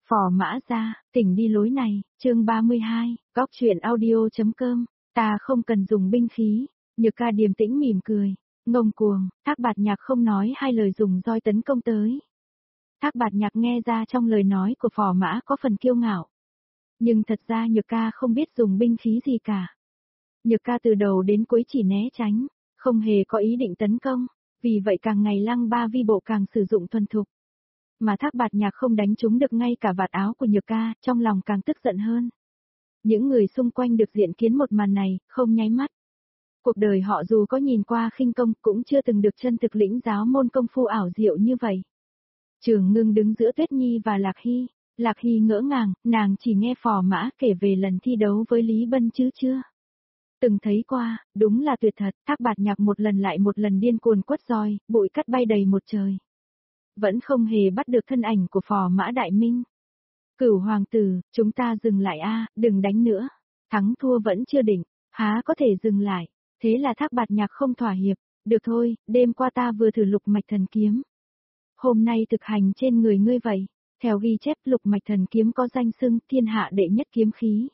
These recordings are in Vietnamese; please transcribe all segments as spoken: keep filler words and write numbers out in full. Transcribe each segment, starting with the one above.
Phò Mã Gia, tỉnh đi lối này, chương ba mươi hai, góc chuyện audio.com, ta không cần dùng binh khí. Nhược Ca điềm tĩnh mỉm cười, ngông cuồng, Thác Bạt Nhạc không nói hai lời dùng roi tấn công tới. Thác Bạt Nhạc nghe ra trong lời nói của Phò Mã có phần kiêu ngạo. Nhưng thật ra Nhược Ca không biết dùng binh khí gì cả. Nhược Ca từ đầu đến cuối chỉ né tránh, không hề có ý định tấn công, vì vậy càng ngày Lăng Ba Vi bộ càng sử dụng thuần thục. Mà Thác Bạt Nhạc không đánh trúng được ngay cả vạt áo của Nhược Ca, trong lòng càng tức giận hơn. Những người xung quanh được diện kiến một màn này, không nháy mắt. Cuộc đời họ dù có nhìn qua khinh công cũng chưa từng được chân thực lĩnh giáo môn công phu ảo diệu như vậy. Trường Ngưng đứng giữa Tuyết Nhi và Lạc Hy, Lạc Hy ngỡ ngàng, nàng chỉ nghe Phò Mã kể về lần thi đấu với Lý Bân chứ chưa. Từng thấy qua, đúng là tuyệt thật, Thác Bạt Nhạc một lần lại một lần điên cuồng quất roi, bụi cắt bay đầy một trời. Vẫn không hề bắt được thân ảnh của Phò Mã Đại Minh. Cửu hoàng tử, chúng ta dừng lại a, đừng đánh nữa. Thắng thua vẫn chưa định, há có thể dừng lại. Thế là Thác Bạt Nhạc không thỏa hiệp. Được thôi, đêm qua ta vừa thử lục mạch thần kiếm. Hôm nay thực hành trên người ngươi vậy. Theo ghi chép lục mạch thần kiếm có danh xưng thiên hạ đệ nhất kiếm khí.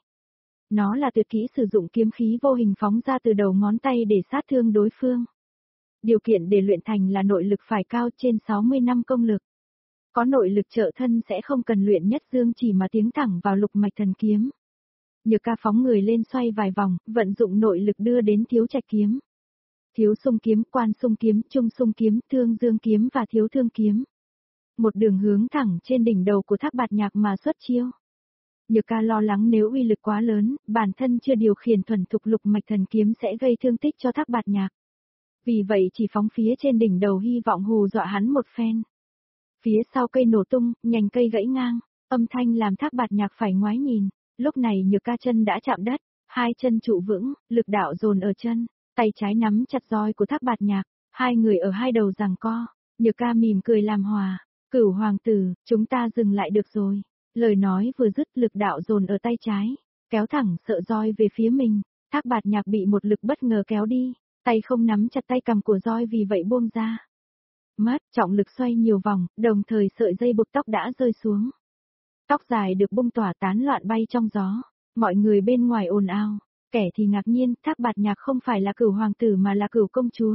Nó là tuyệt kỹ sử dụng kiếm khí vô hình phóng ra từ đầu ngón tay để sát thương đối phương. Điều kiện để luyện thành là nội lực phải cao trên sáu mươi năm công lực. Có nội lực trợ thân sẽ không cần luyện nhất dương chỉ mà tiến thẳng vào lục mạch thần kiếm. Nhược Ca phóng người lên xoay vài vòng, vận dụng nội lực đưa đến Thiếu Trạch kiếm. Thiếu Xung kiếm, Quan Xung kiếm, Trung Xung kiếm, Thương Dương kiếm và Thiếu Thương kiếm. Một đường hướng thẳng trên đỉnh đầu của Thác Bạt Nhạc mà xuất chiêu. Nhược Ca lo lắng nếu uy lực quá lớn, bản thân chưa điều khiển thuần thục lục mạch thần kiếm sẽ gây thương tích cho Thác Bạt Nhạc. Vì vậy chỉ phóng phía trên đỉnh đầu hy vọng hù dọa hắn một phen. Phía sau cây nổ tung, nhành cây gãy ngang, âm thanh làm Thác Bạt Nhạc phải ngoái nhìn. Lúc này Nhược Ca chân đã chạm đất, hai chân trụ vững, lực đạo dồn ở chân, tay trái nắm chặt roi của Thác Bạt Nhạc, hai người ở hai đầu giằng co. Nhược Ca mỉm cười làm hòa, Cửu hoàng tử, chúng ta dừng lại được rồi. Lời nói vừa dứt, lực đạo dồn ở tay trái, kéo thẳng sợ roi về phía mình. Thác Bạt Nhạc bị một lực bất ngờ kéo đi, tay không nắm chặt tay cầm của roi vì vậy buông ra. Mất, trọng lực xoay nhiều vòng, đồng thời sợi dây buộc tóc đã rơi xuống. Tóc dài được bung tỏa tán loạn bay trong gió, mọi người bên ngoài ồn ào, kẻ thì ngạc nhiên, Thác Bạt Nhạc không phải là Cửu hoàng tử mà là Cửu công chúa.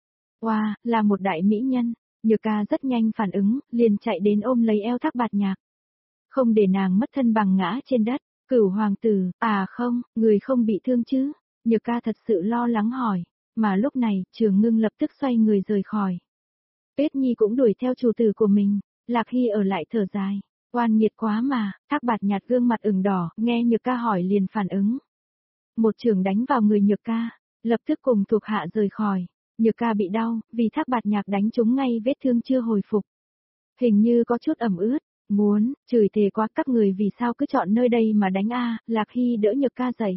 Wow, là một đại mỹ nhân. Nhược Ca rất nhanh phản ứng, liền chạy đến ôm lấy eo Thác Bạt Nhạc. Không để nàng mất thân bằng ngã trên đất. Cửu hoàng tử, à không, người không bị thương chứ? Nhược Ca thật sự lo lắng hỏi, mà lúc này, Trường Ngưng lập tức xoay người rời khỏi. Tuyết Nhi cũng đuổi theo chủ tử của mình, Lạc Hy ở lại thở dài, oan nghiệt quá mà. Thác Bạt Nhạc gương mặt ửng đỏ, nghe Nhược Ca hỏi liền phản ứng. Một chưởng đánh vào người Nhược Ca, lập tức cùng thuộc hạ rời khỏi. Nhược Ca bị đau, vì Thác Bạt Nhạc đánh trúng ngay vết thương chưa hồi phục. Hình như có chút ẩm ướt. Muốn, chửi thề quá, các người vì sao cứ chọn nơi đây mà đánh a? Lạc Hy đỡ Nhược Ca dậy.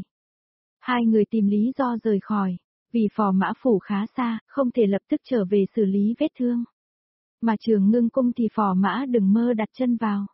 Hai người tìm lý do rời khỏi, vì Phò Mã phủ khá xa, không thể lập tức trở về xử lý vết thương. Mà Trường Ngưng cung thì Phò Mã đừng mơ đặt chân vào.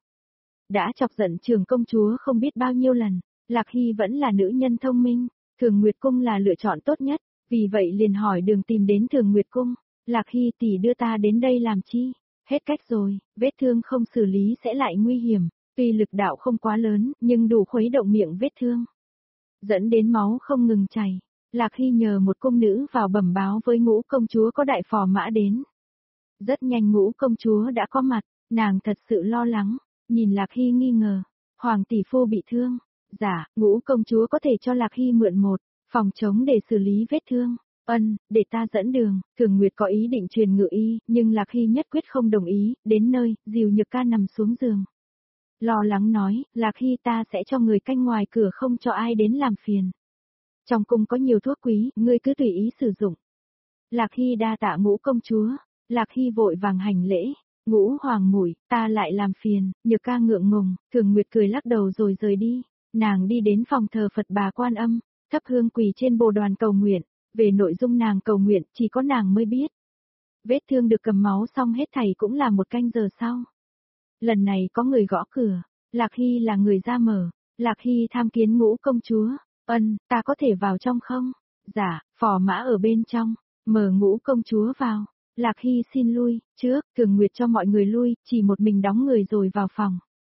Đã chọc giận Trường công chúa không biết bao nhiêu lần, Lạc Hy vẫn là nữ nhân thông minh, Thường Nguyệt cung là lựa chọn tốt nhất, vì vậy liền hỏi đường tìm đến Thường Nguyệt cung. Lạc Hy tỷ đưa ta đến đây làm chi? Hết cách rồi, vết thương không xử lý sẽ lại nguy hiểm, tuy lực đạo không quá lớn, nhưng đủ khuấy động miệng vết thương. Dẫn đến máu không ngừng chảy, Lạc Hy nhờ một cung nữ vào bẩm báo với Ngũ công chúa có đại Phò Mã đến. Rất nhanh Ngũ công chúa đã có mặt, nàng thật sự lo lắng, nhìn Lạc Hy nghi ngờ, Hoàng tỷ phu bị thương. Dạ, Ngũ công chúa có thể cho Lạc Hy mượn một phòng trống để xử lý vết thương. Ân, để ta dẫn đường. Thường Nguyệt có ý định truyền ngự y, nhưng Lạc Hy nhất quyết không đồng ý. Đến nơi, dìu Nhược Ca nằm xuống giường. Lo lắng nói, Lạc Hy ta sẽ cho người canh ngoài cửa không cho ai đến làm phiền. Trong cung có nhiều thuốc quý, ngươi cứ tùy ý sử dụng. Lạc Hy đa tạ Ngũ công chúa. Lạc Hy vội vàng hành lễ. Ngũ hoàng muội, ta lại làm phiền. Nhược Ca ngượng ngùng, Thường Nguyệt cười lắc đầu rồi rời đi. Nàng đi đến phòng thờ Phật Bà Quan Âm, thắp hương quỳ trên bồ đoàn cầu nguyện. Về nội dung nàng cầu nguyện, chỉ có nàng mới biết. Vết thương được cầm máu xong hết thảy cũng là một canh giờ sau. Lần này có người gõ cửa, Lạc Hy là người ra mở. Lạc Hy tham kiến Ngũ công chúa. Ân, ta có thể vào trong không? Dạ, Phò Mã ở bên trong. Mời Ngũ công chúa vào. Lạc Hy xin lui, trước, Thường Nguyệt cho mọi người lui, chỉ một mình đóng người rồi vào phòng.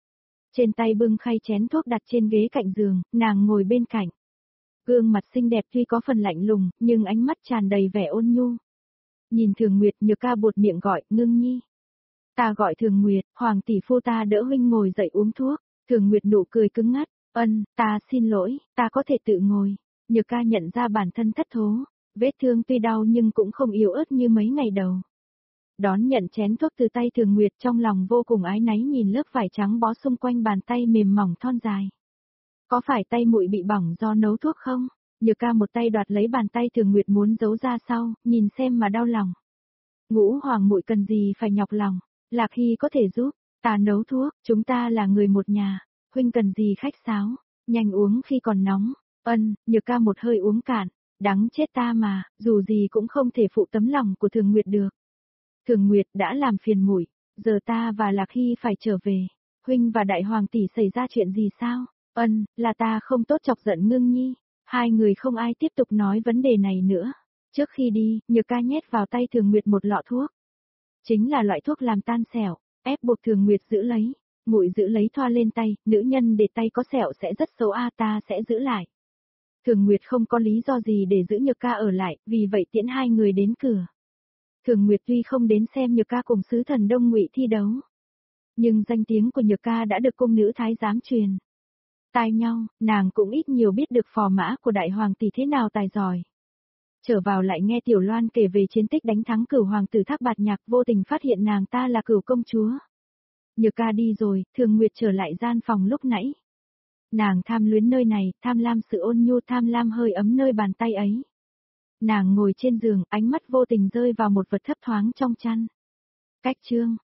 Trên tay bưng khay chén thuốc đặt trên ghế cạnh giường, nàng ngồi bên cạnh. Gương mặt xinh đẹp tuy có phần lạnh lùng, nhưng ánh mắt tràn đầy vẻ ôn nhu. Nhìn Thường Nguyệt, Nhược Ca buột miệng gọi, Ngưng Nhi. Ta gọi Thường Nguyệt, Hoàng tỷ phu ta đỡ huynh ngồi dậy uống thuốc. Thường Nguyệt nụ cười cứng ngắt, ân, ta xin lỗi, ta có thể tự ngồi. Nhược Ca nhận ra bản thân thất thố, vết thương tuy đau nhưng cũng không yếu ớt như mấy ngày đầu. Đón nhận chén thuốc từ tay Thường Nguyệt, trong lòng vô cùng ái náy nhìn lớp vải trắng bó xung quanh bàn tay mềm mỏng thon dài. Có phải tay muội bị bỏng do nấu thuốc không? Nhược Ca một tay đoạt lấy bàn tay Thường Nguyệt muốn giấu ra sau, nhìn xem mà đau lòng. Ngũ Hoàng muội cần gì phải nhọc lòng, Lạc Hy có thể giúp, ta nấu thuốc, chúng ta là người một nhà, huynh cần gì khách sáo, nhanh uống khi còn nóng. Ân, Nhược Ca một hơi uống cạn, đắng chết ta mà, dù gì cũng không thể phụ tấm lòng của Thường Nguyệt được. Thường Nguyệt đã làm phiền muội, giờ ta và Lạc Hy phải trở về. Huynh và Đại Hoàng tỷ xảy ra chuyện gì sao? Ân, là ta không tốt chọc giận Ngưng Nhi. Hai người không ai tiếp tục nói vấn đề này nữa. Trước khi đi, Nhược Ca nhét vào tay Thường Nguyệt một lọ thuốc. Chính là loại thuốc làm tan sẹo, ép buộc Thường Nguyệt giữ lấy. Muội giữ lấy thoa lên tay, nữ nhân để tay có sẹo sẽ rất xấu a, ta sẽ giữ lại. Thường Nguyệt không có lý do gì để giữ Nhược Ca ở lại, vì vậy tiễn hai người đến cửa. Thường Nguyệt tuy không đến xem Nhược Ca cùng sứ thần Đông Ngụy thi đấu, nhưng danh tiếng của Nhược Ca đã được cung nữ thái giám truyền tai nhau, nàng cũng ít nhiều biết được phò mã của Đại Hoàng tỷ thế nào tài giỏi. Trở vào lại nghe Tiểu Loan kể về chiến tích đánh thắng Cửu Hoàng tử Thác Bạt Nhạc, vô tình phát hiện nàng ta là Cửu công chúa. Nhược Ca đi rồi, Thường Nguyệt trở lại gian phòng lúc nãy. Nàng tham luyến nơi này, tham lam sự ôn nhu, tham lam hơi ấm nơi bàn tay ấy. Nàng ngồi trên giường, ánh mắt vô tình rơi vào một vật thấp thoáng trong chăn. Cách chương